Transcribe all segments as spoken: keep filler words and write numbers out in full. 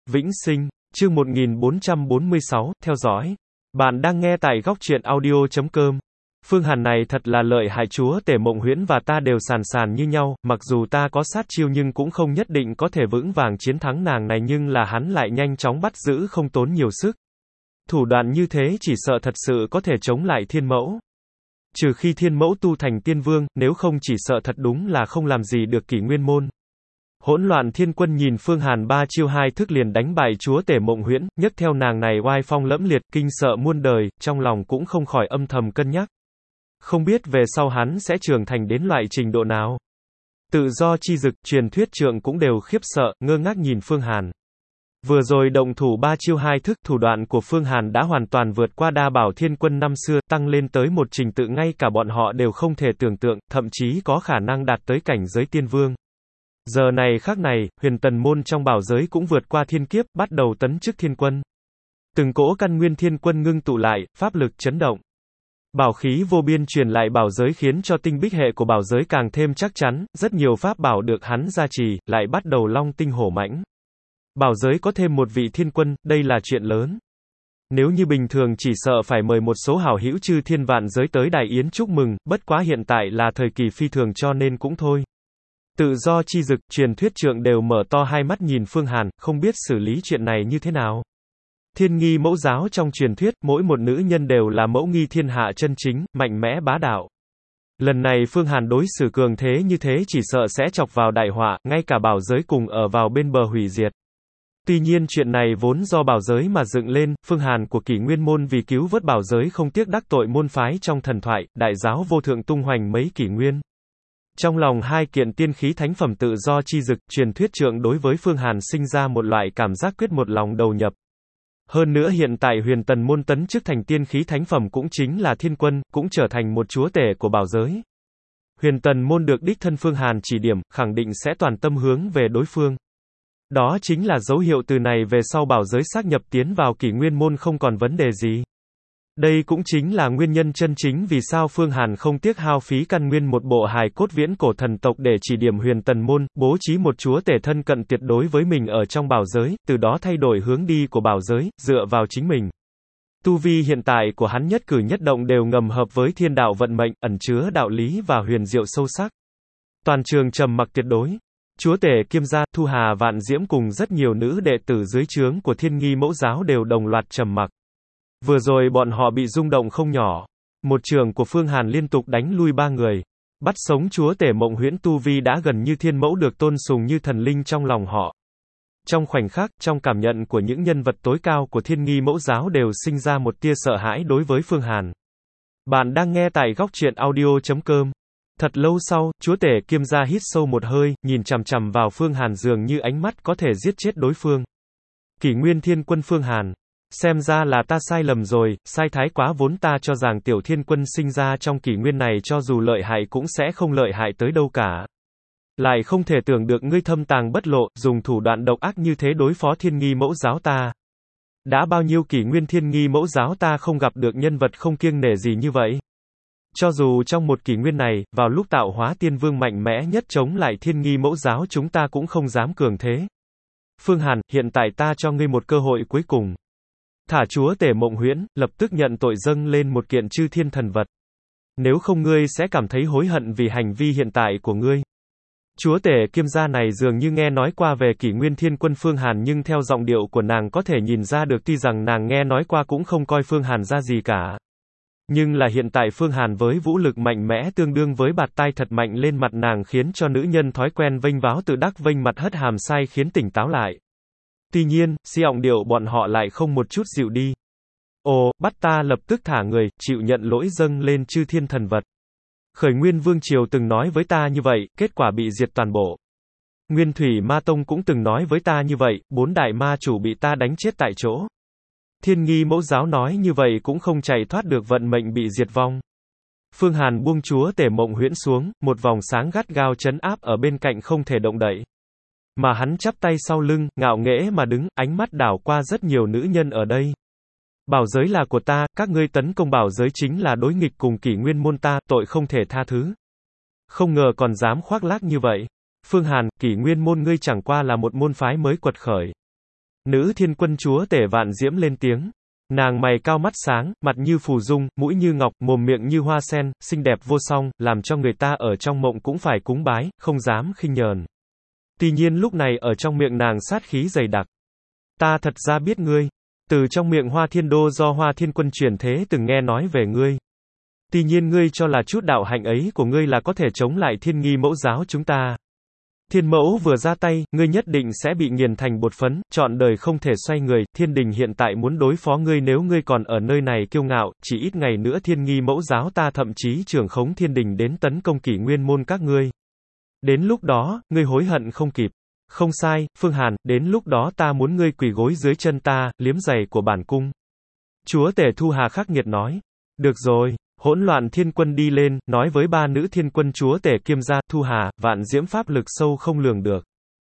Vĩnh sinh, chương một nghìn bốn trăm bốn mươi sáu, theo dõi. Bạn đang nghe tại góc truyện audio chấm com. Phương Hàn này thật là lợi hại, chúa tể Mộng Huyễn và ta đều sàn sàn như nhau, mặc dù ta có sát chiêu nhưng cũng không nhất định có thể vững vàng chiến thắng nàng này, nhưng là hắn lại nhanh chóng bắt giữ không tốn nhiều sức. Thủ đoạn như thế chỉ sợ thật sự có thể chống lại thiên mẫu. Trừ khi thiên mẫu tu thành tiên vương, nếu không chỉ sợ thật đúng là không làm gì được Kỷ Nguyên môn. Hỗn loạn thiên quân nhìn Phương Hàn ba chiêu hai thức liền đánh bại chúa tể Mộng Huyễn, nhấc theo nàng này oai phong lẫm liệt, kinh sợ muôn đời, trong lòng cũng không khỏi âm thầm cân nhắc. Không biết về sau hắn sẽ trưởng thành đến loại trình độ nào. Tự do chi dực, truyền thuyết trượng cũng đều khiếp sợ, ngơ ngác nhìn Phương Hàn. Vừa rồi động thủ ba chiêu hai thức, thủ đoạn của Phương Hàn đã hoàn toàn vượt qua đa bảo thiên quân năm xưa, tăng lên tới một trình tự ngay cả bọn họ đều không thể tưởng tượng, thậm chí có khả năng đạt tới cảnh giới tiên vương. Giờ này khắc này, huyền tần môn trong bảo giới cũng vượt qua thiên kiếp, bắt đầu tấn chức thiên quân. Từng cỗ căn nguyên thiên quân ngưng tụ lại, pháp lực chấn động. Bảo khí vô biên truyền lại bảo giới khiến cho tinh bích hệ của bảo giới càng thêm chắc chắn, rất nhiều pháp bảo được hắn gia trì, lại bắt đầu long tinh hổ mãnh. Bảo giới có thêm một vị thiên quân, đây là chuyện lớn. Nếu như bình thường chỉ sợ phải mời một số hảo hữu chư thiên vạn giới tới đại yến chúc mừng, bất quá hiện tại là thời kỳ phi thường cho nên cũng thôi. Tự do chi dực, truyền thuyết trượng đều mở to hai mắt nhìn Phương Hàn, không biết xử lý chuyện này như thế nào. Thiên nghi mẫu giáo trong truyền thuyết, mỗi một nữ nhân đều là mẫu nghi thiên hạ chân chính, mạnh mẽ bá đạo. Lần này Phương Hàn đối xử cường thế như thế chỉ sợ sẽ chọc vào đại họa, ngay cả bảo giới cùng ở vào bên bờ hủy diệt. Tuy nhiên chuyện này vốn do bảo giới mà dựng lên, Phương Hàn của Kỷ Nguyên môn vì cứu vớt bảo giới không tiếc đắc tội môn phái trong thần thoại, đại giáo vô thượng tung hoành mấy kỷ nguyên. Trong lòng hai kiện tiên khí thánh phẩm tự do chi dực, truyền thuyết trượng đối với Phương Hàn sinh ra một loại cảm giác quyết một lòng đầu nhập. Hơn nữa hiện tại huyền tần môn tấn chức thành tiên khí thánh phẩm cũng chính là thiên quân, cũng trở thành một chúa tể của bảo giới. Huyền tần môn được đích thân Phương Hàn chỉ điểm, khẳng định sẽ toàn tâm hướng về đối phương. Đó chính là dấu hiệu từ này về sau bảo giới xác nhập tiến vào Kỷ Nguyên môn không còn vấn đề gì. Đây cũng chính là nguyên nhân chân chính vì sao Phương Hàn không tiếc hao phí căn nguyên một bộ hài cốt viễn cổ thần tộc để chỉ điểm huyền tần môn, bố trí một chúa tể thân cận tuyệt đối với mình ở trong bảo giới, từ đó thay đổi hướng đi của bảo giới, dựa vào chính mình. Tu vi hiện tại của hắn nhất cử nhất động đều ngầm hợp với thiên đạo vận mệnh, ẩn chứa đạo lý và huyền diệu sâu sắc. Toàn trường trầm mặc tuyệt đối. Chúa tể Kiêm Gia, Thu Hà Vạn Diễm cùng rất nhiều nữ đệ tử dưới trướng của Thiên Nghi Mẫu Giáo đều đồng loạt trầm mặc. Vừa rồi bọn họ bị rung động không nhỏ. Một trường của Phương Hàn liên tục đánh lui ba người. Bắt sống chúa tể Mộng Huyễn tu vi đã gần như thiên mẫu được tôn sùng như thần linh trong lòng họ. Trong khoảnh khắc, trong cảm nhận của những nhân vật tối cao của Thiên Nghi Mẫu Giáo đều sinh ra một tia sợ hãi đối với Phương Hàn. Bạn đang nghe tại góc truyện audio chấm com. Thật lâu sau, chúa tể Kiêm Gia hít sâu một hơi, nhìn chằm chằm vào Phương Hàn dường như ánh mắt có thể giết chết đối phương. Kỷ Nguyên thiên quân Phương Hàn. Xem ra là ta sai lầm rồi, sai thái quá, vốn ta cho rằng tiểu thiên quân sinh ra trong kỷ nguyên này cho dù lợi hại cũng sẽ không lợi hại tới đâu cả. Lại không thể tưởng được ngươi thâm tàng bất lộ, dùng thủ đoạn độc ác như thế đối phó Thiên Nghi Mẫu Giáo ta. Đã bao nhiêu kỷ nguyên Thiên Nghi Mẫu Giáo ta không gặp được nhân vật không kiêng nể gì như vậy. Cho dù trong một kỷ nguyên này, vào lúc tạo hóa tiên vương mạnh mẽ nhất chống lại Thiên Nghi Mẫu Giáo chúng ta cũng không dám cường thế. Phương Hàn, hiện tại ta cho ngươi một cơ hội cuối cùng. Thả chúa tể Mộng Huyễn, lập tức nhận tội dâng lên một kiện chư thiên thần vật. Nếu không ngươi sẽ cảm thấy hối hận vì hành vi hiện tại của ngươi. Chúa tể Kiêm Gia này dường như nghe nói qua về Kỷ Nguyên thiên quân Phương Hàn, nhưng theo giọng điệu của nàng có thể nhìn ra được tuy rằng nàng nghe nói qua cũng không coi Phương Hàn ra gì cả. Nhưng là hiện tại Phương Hàn với vũ lực mạnh mẽ tương đương với bạt tai thật mạnh lên mặt nàng khiến cho nữ nhân thói quen vênh váo tự đắc vênh mặt hất hàm sai khiến tỉnh táo lại. Tuy nhiên, giọng điệu bọn họ lại không một chút dịu đi. Ồ, bắt ta lập tức thả người, chịu nhận lỗi dâng lên chư thiên thần vật. Khởi Nguyên Vương Triều từng nói với ta như vậy, kết quả bị diệt toàn bộ. Nguyên Thủy Ma Tông cũng từng nói với ta như vậy, bốn đại ma chủ bị ta đánh chết tại chỗ. Thiên Nghi Mẫu Giáo nói như vậy cũng không chạy thoát được vận mệnh bị diệt vong. Phương Hàn buông chúa tể Mộng Huyễn xuống, một vòng sáng gắt gao trấn áp ở bên cạnh không thể động đậy. Mà hắn chắp tay sau lưng, ngạo nghễ mà đứng, ánh mắt đảo qua rất nhiều nữ nhân ở đây. Bảo giới là của ta, các ngươi tấn công bảo giới chính là đối nghịch cùng Kỷ Nguyên môn ta, tội không thể tha thứ. Không ngờ còn dám khoác lác như vậy. Phương Hàn, Kỷ Nguyên môn ngươi chẳng qua là một môn phái mới quật khởi. Nữ thiên quân chúa tể Vạn Diễm lên tiếng. Nàng mày cao mắt sáng, mặt như phù dung, mũi như ngọc, mồm miệng như hoa sen, xinh đẹp vô song, làm cho người ta ở trong mộng cũng phải cúng bái, không dám khinh nhờn. Tuy nhiên lúc này ở trong miệng nàng sát khí dày đặc. Ta thật ra biết ngươi. Từ trong miệng Hoa Thiên Đô do Hoa Thiên Quân truyền thế từng nghe nói về ngươi. Tuy nhiên ngươi cho là chút đạo hạnh ấy của ngươi là có thể chống lại Thiên Nghi mẫu giáo chúng ta. Thiên mẫu vừa ra tay, ngươi nhất định sẽ bị nghiền thành bột phấn, trọn đời không thể xoay người. Thiên đình hiện tại muốn đối phó ngươi, nếu ngươi còn ở nơi này kiêu ngạo, chỉ ít ngày nữa Thiên Nghi mẫu giáo ta thậm chí trưởng khống thiên đình đến tấn công Kỷ Nguyên môn các ngươi. Đến lúc đó, ngươi hối hận không kịp. Không sai, Phương Hàn, đến lúc đó ta muốn ngươi quỳ gối dưới chân ta, liếm giày của bản cung. Chúa tể Thu Hà khắc nghiệt nói. Được rồi. Hỗn loạn thiên quân đi lên, nói với ba nữ thiên quân chúa tể Kiêm gia, Thu Hà, Vạn Diễm pháp lực sâu không lường được.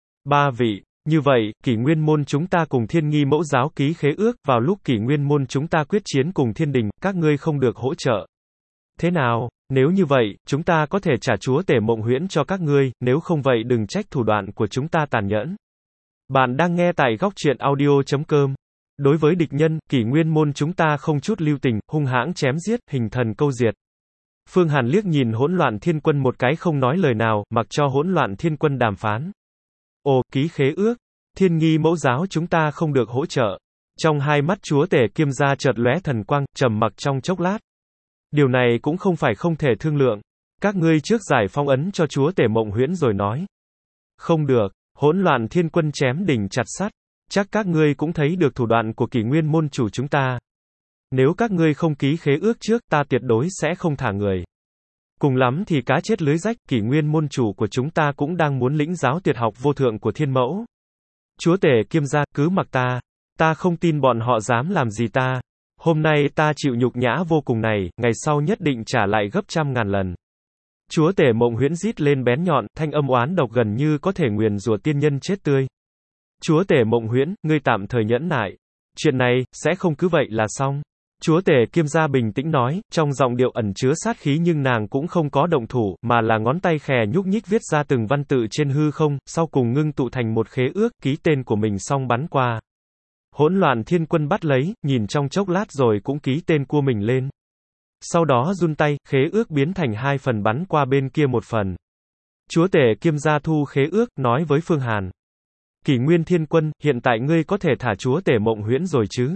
Ba vị, như vậy, Kỷ Nguyên môn chúng ta cùng Thiên Nghi mẫu giáo ký khế ước, vào lúc Kỷ Nguyên môn chúng ta quyết chiến cùng thiên đình, các ngươi không được hỗ trợ. Thế nào, nếu như vậy, chúng ta có thể trả chúa tể Mộng Huyễn cho các ngươi, nếu không vậy đừng trách thủ đoạn của chúng ta tàn nhẫn. Bạn đang nghe tại góc truyện audio chấm com. Đối với địch nhân, Kỷ Nguyên môn chúng ta không chút lưu tình, hung hãng chém giết, hình thần câu diệt. Phương Hàn liếc nhìn hỗn loạn thiên quân một cái không nói lời nào, mặc cho hỗn loạn thiên quân đàm phán. Ồ, ký khế ước. Thiên Nghi mẫu giáo chúng ta không được hỗ trợ. Trong hai mắt chúa tể Kiêm gia chợt lóe thần quang, trầm mặc trong chốc lát. Điều này cũng không phải không thể thương lượng. Các ngươi trước giải phong ấn cho chúa tể Mộng Huyễn rồi nói. Không được, hỗn loạn thiên quân chém đỉnh chặt sắt. Chắc các ngươi cũng thấy được thủ đoạn của Kỷ Nguyên môn chủ chúng ta. Nếu các ngươi không ký khế ước trước, ta tuyệt đối sẽ không thả người. Cùng lắm thì cá chết lưới rách, Kỷ Nguyên môn chủ của chúng ta cũng đang muốn lĩnh giáo tuyệt học vô thượng của thiên mẫu. Chúa tể Kiêm gia, cứ mặc ta. Ta không tin bọn họ dám làm gì ta. Hôm nay ta chịu nhục nhã vô cùng này, ngày sau nhất định trả lại gấp trăm ngàn lần. Chúa tể Mộng Huyễn rít lên bén nhọn, thanh âm oán độc gần như có thể nguyền rủa tiên nhân chết tươi. Chúa tể Mộng Huyễn, ngươi tạm thời nhẫn nại. Chuyện này, sẽ không cứ vậy là xong. Chúa tể Kiêm gia bình tĩnh nói, trong giọng điệu ẩn chứa sát khí nhưng nàng cũng không có động thủ, mà là ngón tay khè nhúc nhích viết ra từng văn tự trên hư không, sau cùng ngưng tụ thành một khế ước, ký tên của mình xong bắn qua. Hỗn loạn thiên quân bắt lấy, nhìn trong chốc lát rồi cũng ký tên của mình lên. Sau đó run tay, khế ước biến thành hai phần bắn qua bên kia một phần. Chúa tể Kiêm gia thu khế ước, nói với Phương Hàn. Kỷ Nguyên thiên quân, hiện tại ngươi có thể thả chúa tể Mộng Huyễn rồi chứ?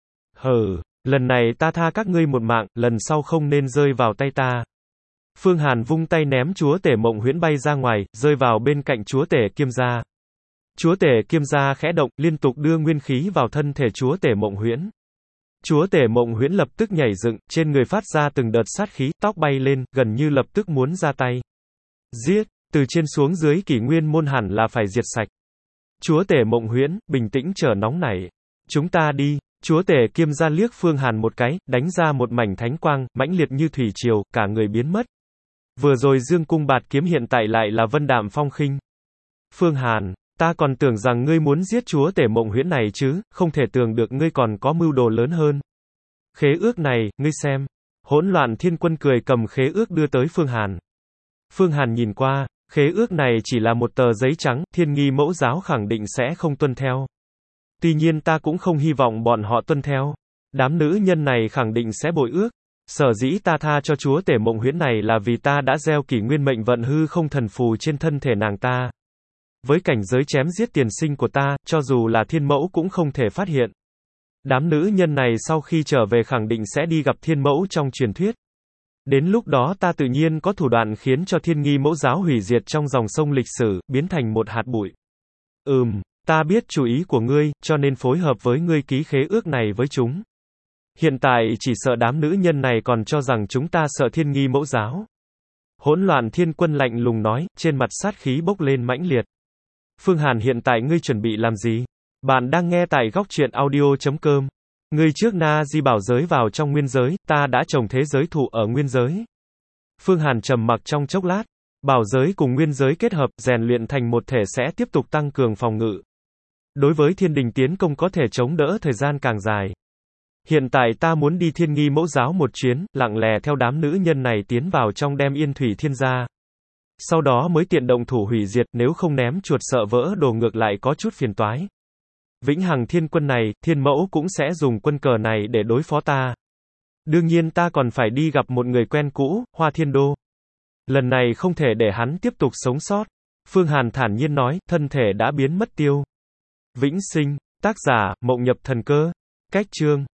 Hừ, lần này ta tha các ngươi một mạng, lần sau không nên rơi vào tay ta. Phương Hàn vung tay ném chúa tể Mộng Huyễn bay ra ngoài, rơi vào bên cạnh chúa tể Kiêm gia. Chúa tể Kiêm gia khẽ động, liên tục đưa nguyên khí vào thân thể chúa tể Mộng Huyễn. Chúa tể Mộng Huyễn lập tức nhảy dựng, trên người phát ra từng đợt sát khí, tóc bay lên, gần như lập tức muốn ra tay. Giết, từ trên xuống dưới Kỷ Nguyên môn hẳn là phải diệt sạch. Chúa tể Mộng Huyễn, bình tĩnh chờ nóng nảy. Chúng ta đi. Chúa tể Kiêm gia liếc Phương Hàn một cái, đánh ra một mảnh thánh quang, mãnh liệt như thủy triều, cả người biến mất. Vừa rồi dương cung bạt kiếm hiện tại lại là vân đạm phong khinh. Phương Hàn, ta còn tưởng rằng ngươi muốn giết chúa tể Mộng Huyễn này chứ, không thể tưởng được ngươi còn có mưu đồ lớn hơn. Khế ước này, ngươi xem. Hỗn loạn thiên quân cười cầm khế ước đưa tới Phương Hàn. Phương Hàn nhìn qua, khế ước này chỉ là một tờ giấy trắng, Thiên Nghi mẫu giáo khẳng định sẽ không tuân theo. Tuy nhiên ta cũng không hy vọng bọn họ tuân theo. Đám nữ nhân này khẳng định sẽ bội ước. Sở dĩ ta tha cho chúa tể Mộng Huyễn này là vì ta đã gieo Kỷ Nguyên mệnh vận hư không thần phù trên thân thể nàng ta. Với cảnh giới chém giết tiền sinh của ta, cho dù là thiên mẫu cũng không thể phát hiện. Đám nữ nhân này sau khi trở về khẳng định sẽ đi gặp thiên mẫu trong truyền thuyết. Đến lúc đó ta tự nhiên có thủ đoạn khiến cho Thiên Nghi mẫu giáo hủy diệt trong dòng sông lịch sử, biến thành một hạt bụi. Ừm, ta biết chủ ý của ngươi, cho nên phối hợp với ngươi ký khế ước này với chúng. Hiện tại chỉ sợ đám nữ nhân này còn cho rằng chúng ta sợ Thiên Nghi mẫu giáo. Hỗn loạn thiên quân lạnh lùng nói, trên mặt sát khí bốc lên mãnh liệt. Phương Hàn, hiện tại ngươi chuẩn bị làm gì? Bạn đang nghe tại góc truyện audio chấm com. Ngươi trước Na Di bảo giới vào trong nguyên giới, ta đã trồng thế giới thụ ở nguyên giới. Phương Hàn trầm mặc trong chốc lát. Bảo giới cùng nguyên giới kết hợp, rèn luyện thành một thể sẽ tiếp tục tăng cường phòng ngự. Đối với thiên đình tiến công có thể chống đỡ thời gian càng dài. Hiện tại ta muốn đi Thiên Nghi mẫu giáo một chuyến, lặng lẽ theo đám nữ nhân này tiến vào trong đem Yên Thủy Thiên gia. Sau đó mới tiện động thủ hủy diệt, nếu không ném chuột sợ vỡ đồ ngược lại có chút phiền toái. Vĩnh Hằng Thiên Quân này, Thiên Mẫu cũng sẽ dùng quân cờ này để đối phó ta. Đương nhiên ta còn phải đi gặp một người quen cũ, Hoa Thiên Đô. Lần này không thể để hắn tiếp tục sống sót. Phương Hàn thản nhiên nói, thân thể đã biến mất tiêu. Vĩnh sinh, tác giả, Mộng Nhập Thần Cơ. Cách chương